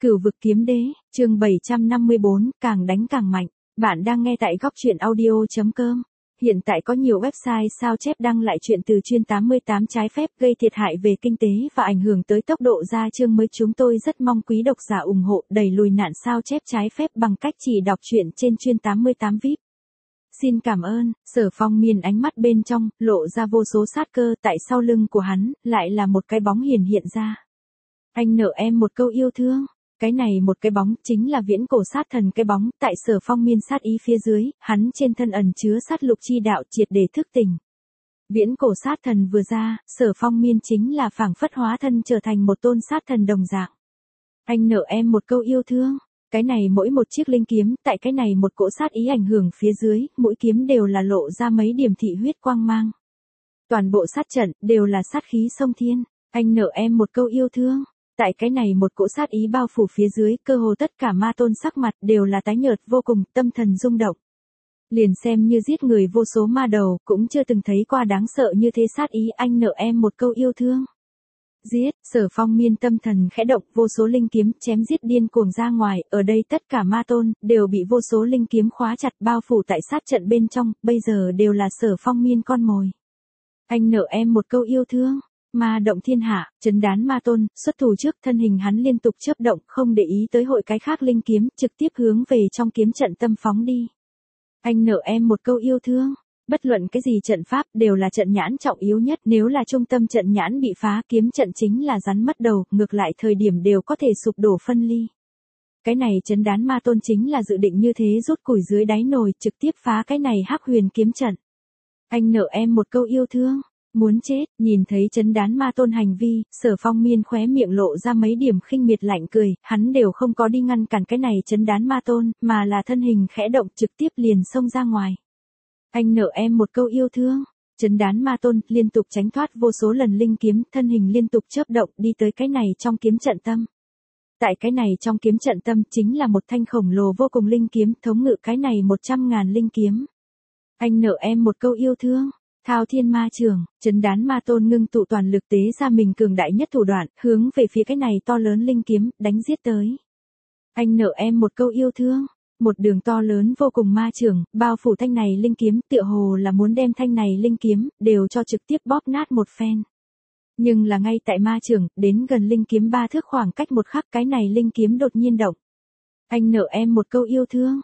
Cửu vực kiếm đế, chương 754, càng đánh càng mạnh. Bạn đang nghe tại góc truyện audio.com. Hiện tại có nhiều website sao chép đăng lại chuyện từ chuyên 88 trái phép gây thiệt hại về kinh tế và ảnh hưởng tới tốc độ ra chương mới. Chúng tôi rất mong quý độc giả ủng hộ đẩy lùi nạn sao chép trái phép bằng cách chỉ đọc truyện trên chuyên 88 VIP. Xin cảm ơn. Sở Phong Miên ánh mắt bên trong, lộ ra vô số sát cơ. Tại sau lưng của hắn, lại là một cái bóng hiện ra. Anh nợ em một câu yêu thương. Cái này một cái bóng, chính là viễn cổ sát thần. Cái bóng, tại Sở Phong Miên sát ý phía dưới, hắn trên thân ẩn chứa sát lục chi đạo triệt để thức tỉnh. Viễn cổ sát thần vừa ra, Sở Phong Miên chính là phảng phất hóa thân trở thành một tôn sát thần đồng dạng. Anh nợ em một câu yêu thương. Cái này mỗi một chiếc linh kiếm, tại cái này một cỗ sát ý ảnh hưởng phía dưới, mỗi kiếm đều là lộ ra mấy điểm thị huyết quang mang. Toàn bộ sát trận, đều là sát khí sông thiên. Anh nợ em một câu yêu thương. Tại cái này một cỗ sát ý bao phủ phía dưới, cơ hồ tất cả ma tôn sắc mặt đều là tái nhợt vô cùng, tâm thần rung động. Liền xem như giết người vô số ma đầu, cũng chưa từng thấy qua đáng sợ như thế sát ý. Anh nợ em một câu yêu thương. Giết, Sở Phong Miên tâm thần khẽ động, vô số linh kiếm chém giết điên cuồng ra ngoài, ở đây tất cả ma tôn đều bị vô số linh kiếm khóa chặt bao phủ tại sát trận bên trong, bây giờ đều là Sở Phong Miên con mồi. Anh nợ em một câu yêu thương. Ma động thiên hạ, trấn đán ma tôn, xuất thủ trước, thân hình hắn liên tục chớp động, không để ý tới hội cái khác linh kiếm, trực tiếp hướng về trong kiếm trận tâm phóng đi. Anh nợ em một câu yêu thương. Bất luận cái gì trận pháp đều là trận nhãn trọng yếu nhất, nếu là trung tâm trận nhãn bị phá, kiếm trận chính là rắn mất đầu, ngược lại thời điểm đều có thể sụp đổ phân ly. Cái này trấn đán ma tôn chính là dự định như thế, rút củi dưới đáy nồi, trực tiếp phá cái này hắc huyền kiếm trận. Anh nợ em một câu yêu thương. Muốn chết. Nhìn thấy trấn đán ma tôn hành vi, Sở Phong Miên khóe miệng lộ ra mấy điểm khinh miệt lạnh cười, hắn đều không có đi ngăn cản cái này trấn đán ma tôn, mà là thân hình khẽ động trực tiếp liền xông ra ngoài. Anh nợ em một câu yêu thương. Trấn đán ma tôn liên tục tránh thoát vô số lần linh kiếm, thân hình liên tục chớp động đi tới cái này trong kiếm trận tâm. Tại cái này trong kiếm trận tâm chính là một thanh khổng lồ vô cùng linh kiếm, thống ngự cái này 100.000 linh kiếm. Anh nợ em một câu yêu thương. Thao thiên ma trường, trấn đán ma tôn ngưng tụ toàn lực tế ra mình cường đại nhất thủ đoạn, hướng về phía cái này to lớn linh kiếm, đánh giết tới. Anh nợ em một câu yêu thương. Một đường to lớn vô cùng ma trường, bao phủ thanh này linh kiếm, tựa hồ là muốn đem thanh này linh kiếm, đều cho trực tiếp bóp nát một phen. Nhưng là ngay tại ma trường, đến gần linh kiếm 3 thước khoảng cách một khắc, cái này linh kiếm đột nhiên động. Anh nợ em một câu yêu thương.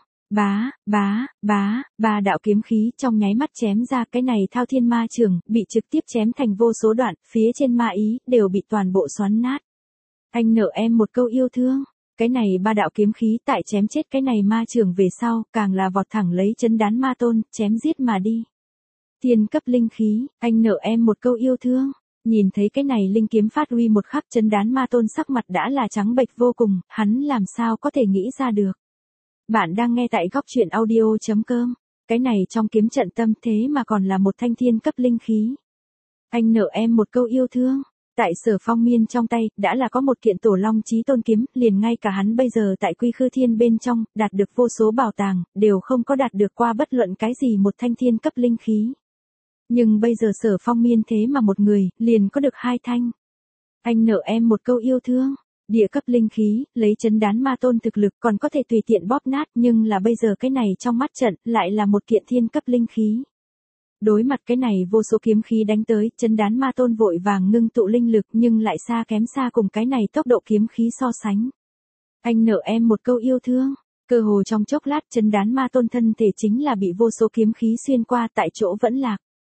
Ba đạo kiếm khí trong nháy mắt chém ra, cái này thao thiên ma trường, bị trực tiếp chém thành vô số đoạn, phía trên ma ý, đều bị toàn bộ xoắn nát. Anh nợ em một câu yêu thương. Cái này 3 đạo kiếm khí tại chém chết cái này ma trường về sau, càng là vọt thẳng lấy trấn đán ma tôn, chém giết mà đi. Thiên cấp linh khí, anh nợ em một câu yêu thương. Nhìn thấy cái này linh kiếm phát huy một khắc, trấn đán ma tôn sắc mặt đã là trắng bệch vô cùng, hắn làm sao có thể nghĩ ra được. Bạn đang nghe tại góc truyện audio.com. Cái này trong kiếm trận tâm thế mà còn là một thanh thiên cấp linh khí. Anh nợ em một câu yêu thương. Tại Sở Phong Miên trong tay, đã là có một kiện tổ long chí tôn kiếm, liền ngay cả hắn bây giờ tại Quy Khư Thiên bên trong, đạt được vô số bảo tàng, đều không có đạt được qua bất luận cái gì một thanh thiên cấp linh khí. Nhưng bây giờ Sở Phong Miên thế mà một người, liền có được 2 thanh. Anh nợ em một câu yêu thương. Địa cấp linh khí, lấy trấn đán ma tôn thực lực còn có thể tùy tiện bóp nát, nhưng là bây giờ cái này trong mắt trận, lại là một kiện thiên cấp linh khí. Đối mặt cái này vô số kiếm khí đánh tới, trấn đán ma tôn vội vàng ngưng tụ linh lực, nhưng lại xa kém xa cùng cái này tốc độ kiếm khí so sánh. Anh nợ em một câu yêu thương. Cơ hồ trong chốc lát, trấn đán ma tôn thân thể chính là bị vô số kiếm khí xuyên qua, tại chỗ vẫn lạc.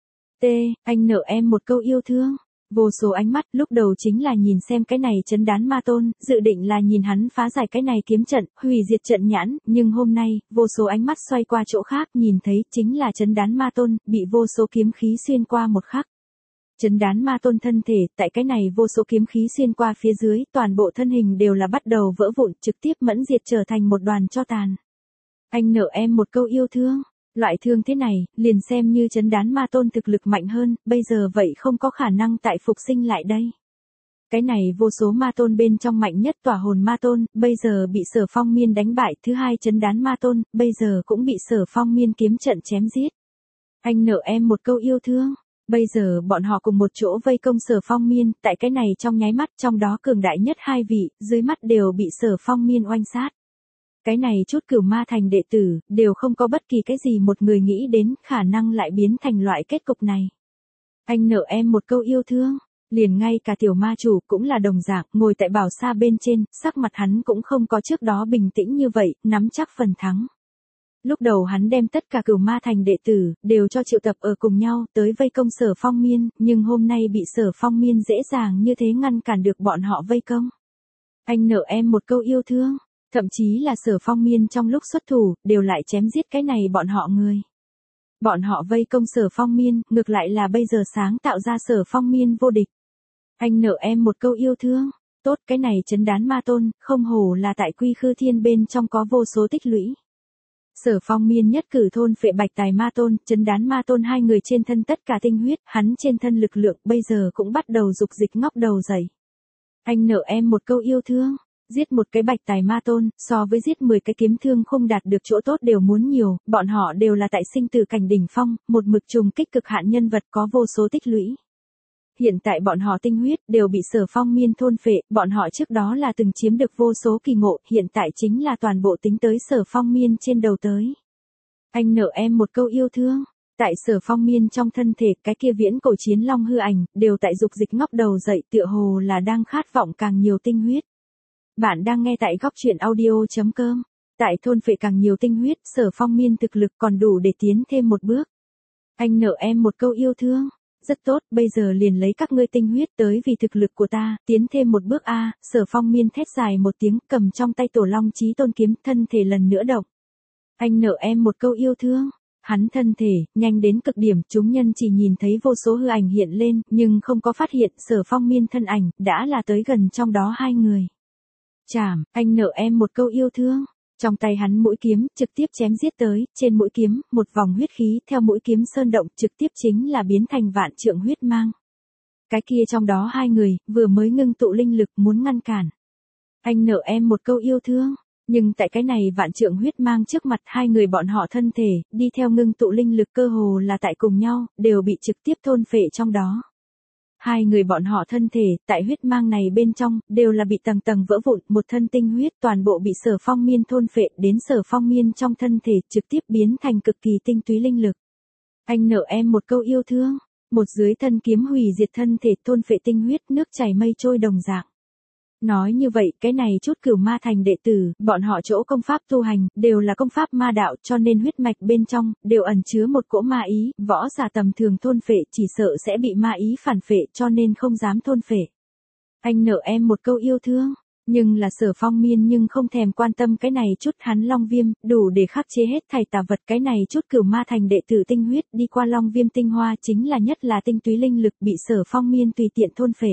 Anh nợ em một câu yêu thương. Vô số ánh mắt lúc đầu chính là nhìn xem cái này trấn đán ma tôn, dự định là nhìn hắn phá giải cái này kiếm trận, hủy diệt trận nhãn, nhưng hôm nay, vô số ánh mắt xoay qua chỗ khác, nhìn thấy chính là trấn đán ma tôn, bị vô số kiếm khí xuyên qua một khắc. Trấn đán ma tôn thân thể, tại cái này vô số kiếm khí xuyên qua phía dưới, toàn bộ thân hình đều là bắt đầu vỡ vụn, trực tiếp mẫn diệt trở thành một đoàn tro tàn. Anh nợ em một câu yêu thương. Loại thương thế này, liền xem như trấn đán ma tôn thực lực mạnh hơn, bây giờ vậy không có khả năng tại phục sinh lại đây. Cái này vô số ma tôn bên trong mạnh nhất tỏa hồn ma tôn, bây giờ bị Sở Phong Miên đánh bại, thứ hai trấn đán ma tôn, bây giờ cũng bị Sở Phong Miên kiếm trận chém giết. Anh nợ em một câu yêu thương. Bây giờ bọn họ cùng một chỗ vây công Sở Phong Miên, tại cái này trong nháy mắt, trong đó cường đại nhất hai vị, dưới mắt đều bị Sở Phong Miên oanh sát. Cái này chút Cửu Ma Thành đệ tử, đều không có bất kỳ cái gì một người nghĩ đến khả năng lại biến thành loại kết cục này. Anh nợ em một câu yêu thương, liền ngay cả tiểu ma chủ cũng là đồng dạng, ngồi tại bảo sa bên trên, sắc mặt hắn cũng không có trước đó bình tĩnh như vậy, nắm chắc phần thắng. Lúc đầu hắn đem tất cả Cửu Ma Thành đệ tử, đều cho triệu tập ở cùng nhau, tới vây công Sở Phong Miên, nhưng hôm nay bị Sở Phong Miên dễ dàng như thế ngăn cản được bọn họ vây công. Anh nợ em một câu yêu thương, thậm chí là Sở Phong Miên trong lúc xuất thủ, đều lại chém giết cái này bọn họ người. Bọn họ vây công Sở Phong Miên, ngược lại là bây giờ sáng tạo ra Sở Phong Miên vô địch. Anh nợ em một câu yêu thương, tốt cái này trấn đán ma tôn, không hổ là tại Quy Khư Thiên bên trong có vô số tích lũy. Sở Phong Miên nhất cử thôn phệ Bạch Tài Ma Tôn, trấn đán ma tôn hai người trên thân tất cả tinh huyết, hắn trên thân lực lượng bây giờ cũng bắt đầu dục dịch ngóc đầu dậy. Anh nợ em một câu yêu thương, giết một cái Bạch Tài Ma Tôn, so với giết 10 cái kiếm thương không đạt được chỗ tốt đều muốn nhiều, bọn họ đều là tại sinh tử cảnh đỉnh phong, một mực trùng kích cực hạn nhân vật có vô số tích lũy. Hiện tại bọn họ tinh huyết đều bị Sở Phong Miên thôn phệ, bọn họ trước đó là từng chiếm được vô số kỳ ngộ, hiện tại chính là toàn bộ tính tới Sở Phong Miên trên đầu tới. Anh nợ em một câu yêu thương, tại Sở Phong Miên trong thân thể, cái kia viễn cổ chiến long hư ảnh, đều tại dục dịch ngóc đầu dậy, tựa hồ là đang khát vọng càng nhiều tinh huyết. Bạn đang nghe tại goctruyện.audio.com. Tại thôn phệ càng nhiều tinh huyết, Sở Phong Miên thực lực còn đủ để tiến thêm một bước. Anh nợ em một câu yêu thương. Rất tốt, bây giờ liền lấy các ngươi tinh huyết tới vì thực lực của ta, tiến thêm một bước a. Sở Phong Miên thét dài một tiếng, cầm trong tay Tổ Long Chí Tôn kiếm, thân thể lần nữa động. Anh nợ em một câu yêu thương. Hắn thân thể, nhanh đến cực điểm, chúng nhân chỉ nhìn thấy vô số hư ảnh hiện lên, nhưng không có phát hiện Sở Phong Miên thân ảnh, đã là tới gần trong đó hai người. Chảm, anh nợ em một câu yêu thương. Trong tay hắn mũi kiếm, trực tiếp chém giết tới, trên mũi kiếm, một vòng huyết khí, theo mũi kiếm sơn động, trực tiếp chính là biến thành vạn trượng huyết mang. Cái kia trong đó hai người, vừa mới ngưng tụ linh lực muốn ngăn cản. Anh nợ em một câu yêu thương, nhưng tại cái này vạn trượng huyết mang trước mặt hai người bọn họ thân thể, đi theo ngưng tụ linh lực cơ hồ là tại cùng nhau, đều bị trực tiếp thôn phệ trong đó. Hai người bọn họ thân thể, tại huyết mang này bên trong, đều là bị tầng tầng vỡ vụn, một thân tinh huyết toàn bộ bị Sở Phong Miên thôn phệ, đến Sở Phong Miên trong thân thể, trực tiếp biến thành cực kỳ tinh túy linh lực. Anh nợ em một câu yêu thương, một dưới thân kiếm hủy diệt thân thể thôn phệ tinh huyết, nước chảy mây trôi đồng dạng. Nói như vậy, cái này chút Cửu Ma Thành đệ tử, bọn họ chỗ công pháp tu hành, đều là công pháp ma đạo, cho nên huyết mạch bên trong, đều ẩn chứa một cỗ ma ý, võ giả tầm thường thôn phệ, chỉ sợ sẽ bị ma ý phản phệ, cho nên không dám thôn phệ. Anh nợ em một câu yêu thương, nhưng là Sở Phong Miên nhưng không thèm quan tâm cái này chút, hắn Long Viêm, đủ để khắc chế hết thảy tà vật, cái này chút Cửu Ma Thành đệ tử tinh huyết, đi qua Long Viêm tinh hoa chính là nhất là tinh túy linh lực bị Sở Phong Miên tùy tiện thôn phệ.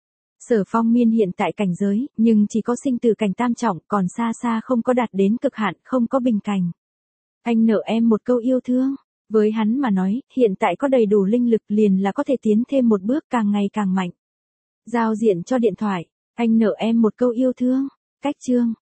Sở Phong Miên hiện tại cảnh giới, nhưng chỉ có sinh tử cảnh tam trọng, còn xa xa không có đạt đến cực hạn, không có bình cảnh. Anh nợ em một câu yêu thương, với hắn mà nói, hiện tại có đầy đủ linh lực liền là có thể tiến thêm một bước, càng ngày càng mạnh. Giao diện cho điện thoại, anh nợ em một câu yêu thương, cách chương.